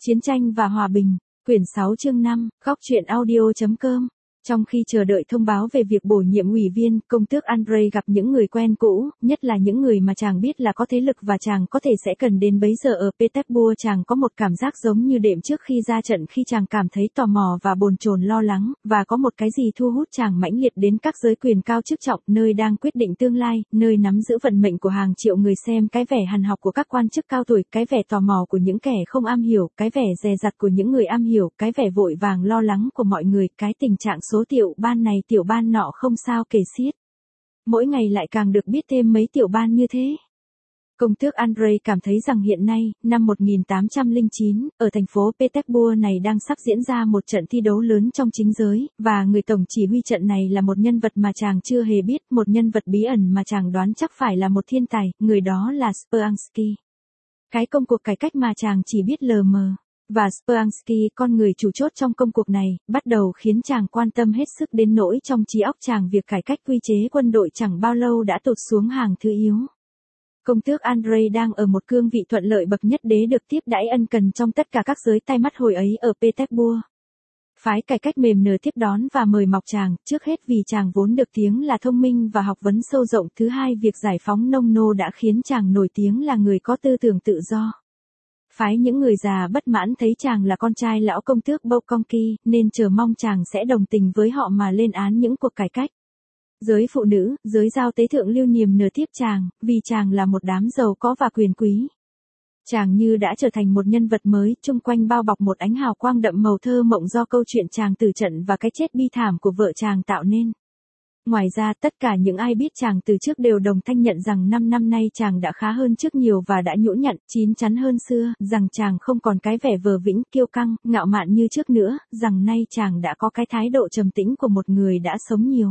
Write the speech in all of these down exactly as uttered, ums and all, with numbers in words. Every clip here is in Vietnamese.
Chiến tranh và hòa bình, quyển sáu chương năm, góc truyện audio chấm com. Trong khi chờ đợi thông báo về việc bổ nhiệm ủy viên, công tước Andrei gặp những người quen cũ, nhất là những người mà chàng biết là có thế lực và chàng có thể sẽ cần đến bấy giờ ở Petersburg. Chàng có một cảm giác giống như đệm trước khi ra trận, khi chàng cảm thấy tò mò và bồn chồn lo lắng, và có một cái gì thu hút chàng mãnh liệt đến các giới quyền cao chức trọng, nơi đang quyết định tương lai, nơi nắm giữ vận mệnh của hàng triệu người xem. Cái vẻ hằn học của các quan chức cao tuổi, cái vẻ tò mò của những kẻ không am hiểu, cái vẻ dè dặt của những người am hiểu, cái vẻ vội vàng lo lắng của mọi người, cái tình trạng số tiểu ban này tiểu ban nọ không sao kể xiết. Mỗi ngày lại càng được biết thêm mấy tiểu ban như thế. Công tước Andrei cảm thấy rằng hiện nay, năm một nghìn tám trăm lẻ chín, ở thành phố Petersburg này đang sắp diễn ra một trận thi đấu lớn trong chính giới, và người tổng chỉ huy trận này là một nhân vật mà chàng chưa hề biết, một nhân vật bí ẩn mà chàng đoán chắc phải là một thiên tài, người đó là Speransky. Cái công cuộc cải cách mà chàng chỉ biết lờ mờ. Và Speransky, con người chủ chốt trong công cuộc này, bắt đầu khiến chàng quan tâm hết sức đến nỗi trong trí óc chàng việc cải cách quy chế quân đội chẳng bao lâu đã tụt xuống hàng thứ yếu. Công tước Andrei đang ở một cương vị thuận lợi bậc nhất đế, được tiếp đãi ân cần trong tất cả các giới tay mắt hồi ấy ở Petersburg. Phái cải cách mềm nở tiếp đón và mời mọc chàng, trước hết vì chàng vốn được tiếng là thông minh và học vấn sâu rộng, thứ hai việc giải phóng nông nô đã khiến chàng nổi tiếng là người có tư tưởng tự do. Phái những người già bất mãn thấy chàng là con trai lão công tước Bolkonki, nên chờ mong chàng sẽ đồng tình với họ mà lên án những cuộc cải cách. Giới phụ nữ, giới giao tế thượng lưu niềm nở tiếp chàng, vì chàng là một đám giàu có và quyền quý. Chàng như đã trở thành một nhân vật mới, chung quanh bao bọc một ánh hào quang đậm màu thơ mộng do câu chuyện chàng tử trận và cái chết bi thảm của vợ chàng tạo nên. Ngoài ra, tất cả những ai biết chàng từ trước đều đồng thanh nhận rằng năm năm nay chàng đã khá hơn trước nhiều và đã nhũn nhặn, chín chắn hơn xưa, rằng chàng không còn cái vẻ vờ vĩnh, kiêu căng, ngạo mạn như trước nữa, rằng nay chàng đã có cái thái độ trầm tĩnh của một người đã sống nhiều.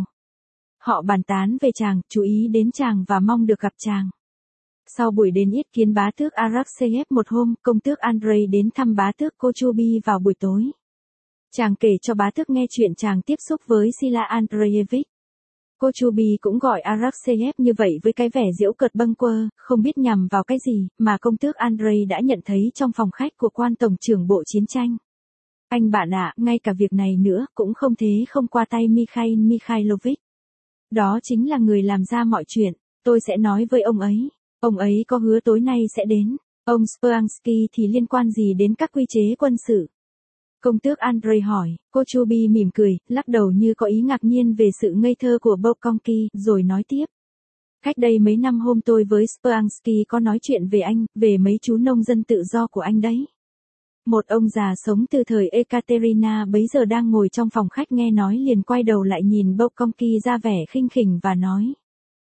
Họ bàn tán về chàng, chú ý đến chàng và mong được gặp chàng. Sau buổi đến yết kiến bá tước Arakcheyev một hôm, công tước Andrei đến thăm bá tước Kochubi vào buổi tối. Chàng kể cho bá tước nghe chuyện chàng tiếp xúc với Sila Andreyevich. Kochubi cũng gọi Arakcheyev như vậy với cái vẻ giễu cợt bâng quơ, không biết nhằm vào cái gì, mà công tước Andrei đã nhận thấy trong phòng khách của quan tổng trưởng bộ chiến tranh. Anh bạn ạ, ngay cả việc này nữa, cũng không thế không qua tay Mikhail Mikhailovich. Đó chính là người làm ra mọi chuyện, tôi sẽ nói với ông ấy. Ông ấy có hứa tối nay sẽ đến. Ông Speransky thì liên quan gì đến các quy chế quân sự? Công tước Andrei hỏi. Kochubi mỉm cười, lắc đầu như có ý ngạc nhiên về sự ngây thơ của Bolkonki, rồi nói tiếp. Cách đây mấy năm hôm tôi với Speransky có nói chuyện về anh, về mấy chú nông dân tự do của anh đấy. Một ông già sống từ thời Ekaterina bấy giờ đang ngồi trong phòng khách nghe nói liền quay đầu lại nhìn Bolkonki ra vẻ khinh khỉnh và nói.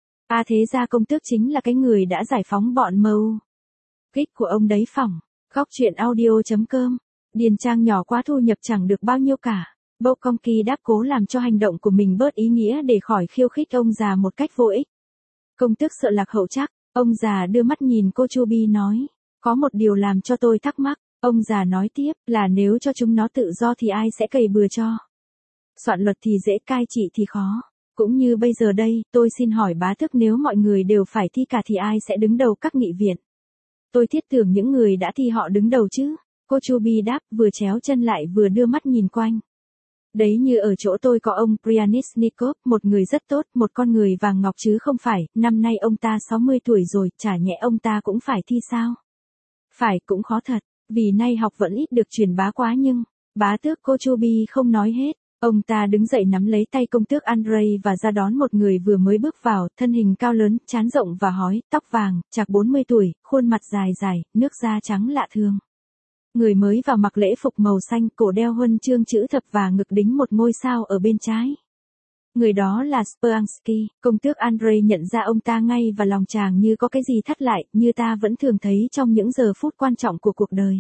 À thế ra công tước chính là cái người đã giải phóng bọn em u. Kích của ông đấy phỏng. Góc truyện audio chấm com. Điền trang nhỏ quá thu nhập chẳng được bao nhiêu cả. Bolkonki đáp cố làm cho hành động của mình bớt ý nghĩa để khỏi khiêu khích ông già một cách vô ích. Công tước sợ lạc hậu chắc. Ông già đưa mắt nhìn Kochubi nói. Có một điều làm cho tôi thắc mắc. Ông già nói tiếp là nếu cho chúng nó tự do thì ai sẽ cày bừa cho. Soạn luật thì dễ, cai trị thì khó. Cũng như bây giờ đây, tôi xin hỏi bá tước, nếu mọi người đều phải thi cả thì ai sẽ đứng đầu các nghị viện? Tôi thiết tưởng những người đã thi họ đứng đầu chứ. Kochubi đáp, vừa chéo chân lại vừa đưa mắt nhìn quanh. Đấy như ở chỗ tôi có ông Pryanisnikov, một người rất tốt, một con người vàng ngọc chứ không phải, năm nay ông ta sáu mươi tuổi rồi, chả nhẽ ông ta cũng phải thi sao? Phải, cũng khó thật, vì nay học vẫn ít được truyền bá quá nhưng, bá tước Kochubi không nói hết. Ông ta đứng dậy nắm lấy tay công tước Andrei và ra đón một người vừa mới bước vào, thân hình cao lớn, trán rộng và hói, tóc vàng, chạc bốn mươi tuổi, khuôn mặt dài dài, nước da trắng lạ thường. Người mới vào mặc lễ phục màu xanh, cổ đeo huân chương chữ thập và ngực đính một ngôi sao ở bên trái. Người đó là Speransky. Công tước Andrei nhận ra ông ta ngay và lòng chàng như có cái gì thắt lại, như ta vẫn thường thấy trong những giờ phút quan trọng của cuộc đời.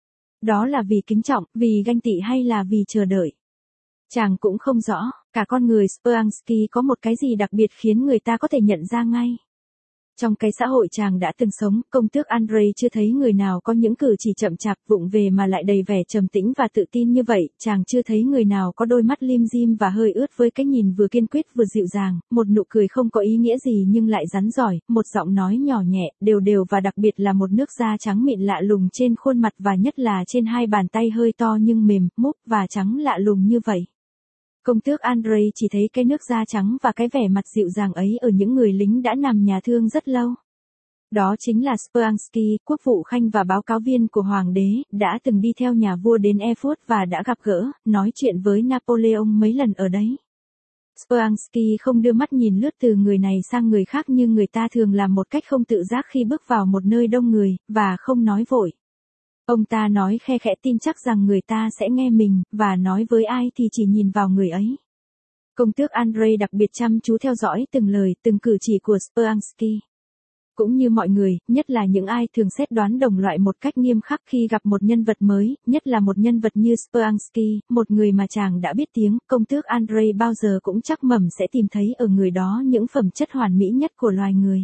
Đó là vì kính trọng, vì ganh tị hay là vì chờ đợi? Chàng cũng không rõ, cả con người Speransky có một cái gì đặc biệt khiến người ta có thể nhận ra ngay. Trong cái xã hội chàng đã từng sống, công tước Andrei chưa thấy người nào có những cử chỉ chậm chạp vụng về mà lại đầy vẻ trầm tĩnh và tự tin như vậy, chàng chưa thấy người nào có đôi mắt lim dim và hơi ướt với cái nhìn vừa kiên quyết vừa dịu dàng, một nụ cười không có ý nghĩa gì nhưng lại rắn giỏi, một giọng nói nhỏ nhẹ, đều đều và đặc biệt là một nước da trắng mịn lạ lùng trên khuôn mặt và nhất là trên hai bàn tay hơi to nhưng mềm, múc và trắng lạ lùng như vậy. Công tước Andrei chỉ thấy cái nước da trắng và cái vẻ mặt dịu dàng ấy ở những người lính đã nằm nhà thương rất lâu. Đó chính là Speransky, quốc vụ khanh và báo cáo viên của hoàng đế, đã từng đi theo nhà vua đến Erfurt và đã gặp gỡ, nói chuyện với Napoleon mấy lần ở đấy. Speransky không đưa mắt nhìn lướt từ người này sang người khác như người ta thường làm một cách không tự giác khi bước vào một nơi đông người, và không nói vội. Ông ta nói khe khẽ tin chắc rằng người ta sẽ nghe mình, và nói với ai thì chỉ nhìn vào người ấy. Công tước Andrei đặc biệt chăm chú theo dõi từng lời, từng cử chỉ của Speransky. Cũng như mọi người, nhất là những ai thường xét đoán đồng loại một cách nghiêm khắc khi gặp một nhân vật mới, nhất là một nhân vật như Speransky, một người mà chàng đã biết tiếng, công tước Andrei bao giờ cũng chắc mẩm sẽ tìm thấy ở người đó những phẩm chất hoàn mỹ nhất của loài người.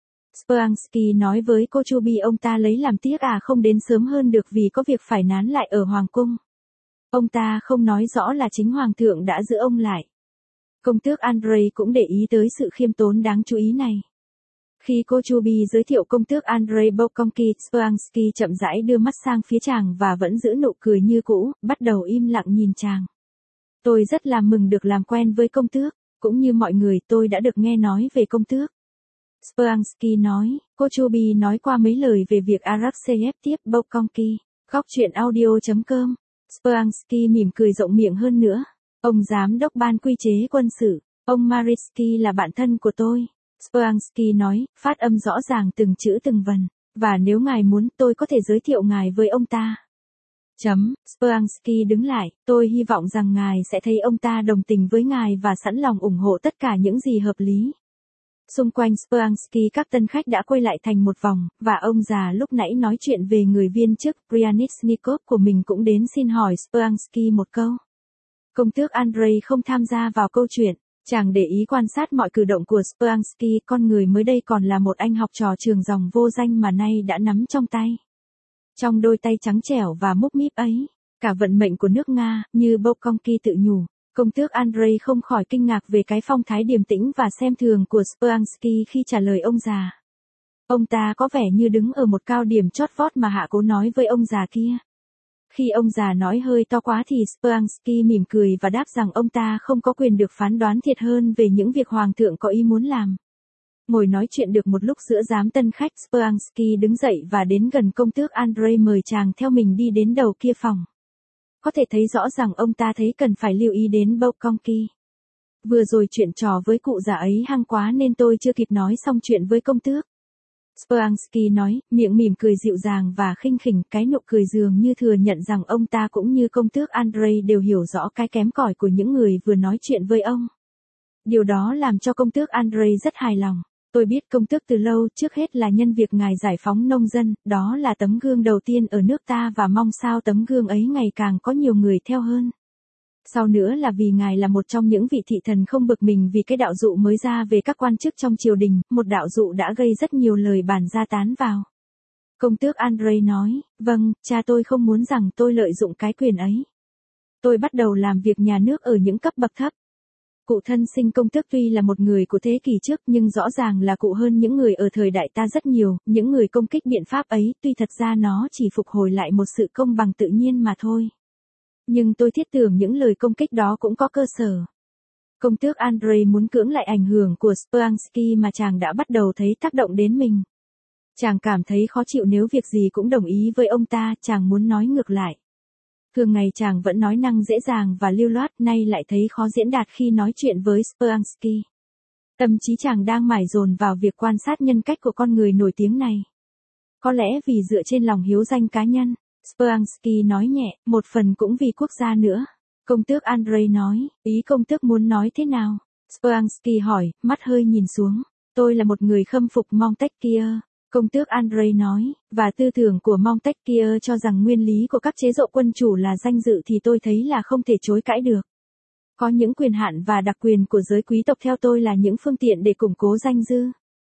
Speransky nói với cô Chubby ông ta lấy làm tiếc à không đến sớm hơn được vì có việc phải nán lại ở hoàng cung. Ông ta không nói rõ là chính hoàng thượng đã giữ ông lại. Công tước Andrei cũng để ý tới sự khiêm tốn đáng chú ý này. Khi cô Chubby giới thiệu công tước Andrei Bolkonsky, Speransky chậm rãi đưa mắt sang phía chàng và vẫn giữ nụ cười như cũ, bắt đầu im lặng nhìn chàng. Tôi rất là mừng được làm quen với công tước, cũng như mọi người tôi đã được nghe nói về công tước. Speransky nói, cô Chubby nói qua mấy lời về việc Arakcheyev tiếp Bolkonsky. Góc truyện audio chấm com. Speransky mỉm cười rộng miệng hơn nữa. Ông giám đốc ban quy chế quân sự, ông Maritsky là bạn thân của tôi. Speransky nói, phát âm rõ ràng từng chữ từng vần, và nếu ngài muốn tôi có thể giới thiệu ngài với ông ta. Chấm, Speransky đứng lại, tôi hy vọng rằng ngài sẽ thấy ông ta đồng tình với ngài và sẵn lòng ủng hộ tất cả những gì hợp lý. Xung quanh Speransky các tân khách đã quay lại thành một vòng, và ông già lúc nãy nói chuyện về người viên chức Pryanisnikov của mình cũng đến xin hỏi Speransky một câu. Công tước Andrei không tham gia vào câu chuyện. Chàng để ý quan sát mọi cử động của Speransky, con người mới đây còn là một anh học trò trường dòng vô danh mà nay đã nắm trong tay. Trong đôi tay trắng trẻo và múc míp ấy, cả vận mệnh của nước Nga, như Bolkonsky tự nhủ, công tước Andrei không khỏi kinh ngạc về cái phong thái điềm tĩnh và xem thường của Speransky khi trả lời ông già. Ông ta có vẻ như đứng ở một cao điểm chót vót mà hạ cố nói với ông già kia. Khi ông già nói hơi to quá thì Speransky mỉm cười và đáp rằng ông ta không có quyền được phán đoán thiệt hơn về những việc hoàng thượng có ý muốn làm. Ngồi nói chuyện được một lúc giữa đám tân khách, Speransky đứng dậy và đến gần công tước Andrei mời chàng theo mình đi đến đầu kia phòng. Có thể thấy rõ rằng ông ta thấy cần phải lưu ý đến Bolkonsky. Vừa rồi chuyện trò với cụ già ấy hăng quá nên tôi chưa kịp nói xong chuyện với công tước. Speransky nói, miệng mỉm cười dịu dàng và khinh khỉnh, cái nụ cười dường như thừa nhận rằng ông ta cũng như công tước Andrei đều hiểu rõ cái kém cỏi của những người vừa nói chuyện với ông. Điều đó làm cho công tước Andrei rất hài lòng. Tôi biết công tước từ lâu, trước hết là nhân việc ngài giải phóng nông dân, đó là tấm gương đầu tiên ở nước ta và mong sao tấm gương ấy ngày càng có nhiều người theo hơn. Sau nữa là vì ngài là một trong những vị thị thần không bực mình vì cái đạo dụ mới ra về các quan chức trong triều đình, một đạo dụ đã gây rất nhiều lời bàn ra tán vào. Công tước Andrei nói, vâng, cha tôi không muốn rằng tôi lợi dụng cái quyền ấy. Tôi bắt đầu làm việc nhà nước ở những cấp bậc thấp. Cụ thân sinh công tước tuy là một người của thế kỷ trước nhưng rõ ràng là cụ hơn những người ở thời đại ta rất nhiều, những người công kích biện pháp ấy tuy thật ra nó chỉ phục hồi lại một sự công bằng tự nhiên mà thôi. Nhưng tôi thiết tưởng những lời công kích đó cũng có cơ sở. Công tước Andrei muốn cưỡng lại ảnh hưởng của Speransky mà chàng đã bắt đầu thấy tác động đến mình. Chàng cảm thấy khó chịu nếu việc gì cũng đồng ý với ông ta, chàng muốn nói ngược lại. Thường ngày chàng vẫn nói năng dễ dàng và lưu loát, nay lại thấy khó diễn đạt khi nói chuyện với Speransky. Tâm trí chàng đang mải dồn vào việc quan sát nhân cách của con người nổi tiếng này. Có lẽ vì dựa trên lòng hiếu danh cá nhân, Speransky nói nhẹ, một phần cũng vì quốc gia nữa. Công tước Andrei nói, ý công tước muốn nói thế nào? Speransky hỏi, mắt hơi nhìn xuống. Tôi là một người khâm phục Montesquieu. Công tước Andrei nói, và tư tưởng của Montesquieu cho rằng nguyên lý của các chế độ quân chủ là danh dự thì tôi thấy là không thể chối cãi được. Có những quyền hạn và đặc quyền của giới quý tộc theo tôi là những phương tiện để củng cố danh dự.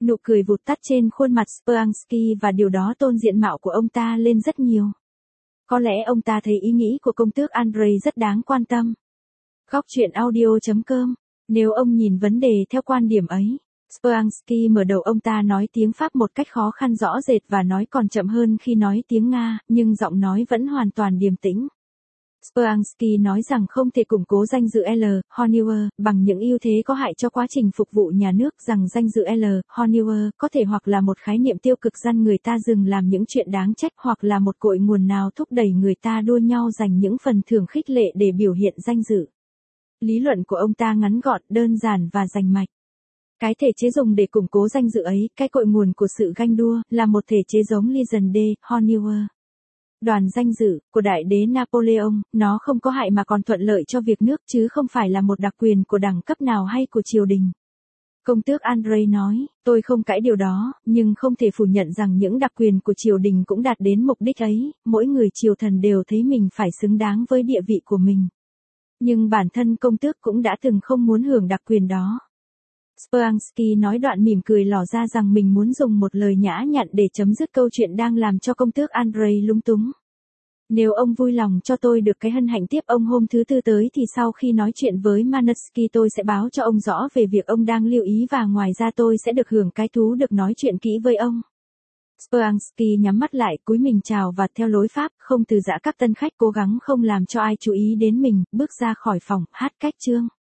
Nụ cười vụt tắt trên khuôn mặt Speransky và điều đó tôn diện mạo của ông ta lên rất nhiều. Có lẽ ông ta thấy ý nghĩ của công tước Andrei rất đáng quan tâm. Góc truyện audio chấm com. Nếu ông nhìn vấn đề theo quan điểm ấy, Speransky mở đầu ông ta nói tiếng Pháp một cách khó khăn rõ rệt và nói còn chậm hơn khi nói tiếng Nga, nhưng giọng nói vẫn hoàn toàn điềm tĩnh. Speransky nói rằng không thể củng cố danh dự L. Honeywell bằng những ưu thế có hại cho quá trình phục vụ nhà nước, rằng danh dự L. Honeywell có thể hoặc là một khái niệm tiêu cực dăn người ta dừng làm những chuyện đáng trách, hoặc là một cội nguồn nào thúc đẩy người ta đua nhau giành những phần thưởng khích lệ để biểu hiện danh dự. Lý luận của ông ta ngắn gọn, đơn giản và rành mạch. Cái thể chế dùng để củng cố danh dự ấy, cái cội nguồn của sự ganh đua, là một thể chế giống Legion de Honeywell. Đoàn danh dự của đại đế Napoleon, nó không có hại mà còn thuận lợi cho việc nước, chứ không phải là một đặc quyền của đẳng cấp nào hay của triều đình. Công tước Andrei nói, tôi không cãi điều đó, nhưng không thể phủ nhận rằng những đặc quyền của triều đình cũng đạt đến mục đích ấy, mỗi người triều thần đều thấy mình phải xứng đáng với địa vị của mình. Nhưng bản thân công tước cũng đã từng không muốn hưởng đặc quyền đó. Speransky nói đoạn mỉm cười lỏ ra rằng mình muốn dùng một lời nhã nhặn để chấm dứt câu chuyện đang làm cho công tước Andrei lúng túng. Nếu ông vui lòng cho tôi được cái hân hạnh tiếp ông hôm thứ tư tới thì sau khi nói chuyện với Manusky tôi sẽ báo cho ông rõ về việc ông đang lưu ý, và ngoài ra tôi sẽ được hưởng cái thú được nói chuyện kỹ với ông. Speransky nhắm mắt lại, cúi mình chào và theo lối Pháp, không từ giã các tân khách, cố gắng không làm cho ai chú ý đến mình, bước ra khỏi phòng, hát cách chương.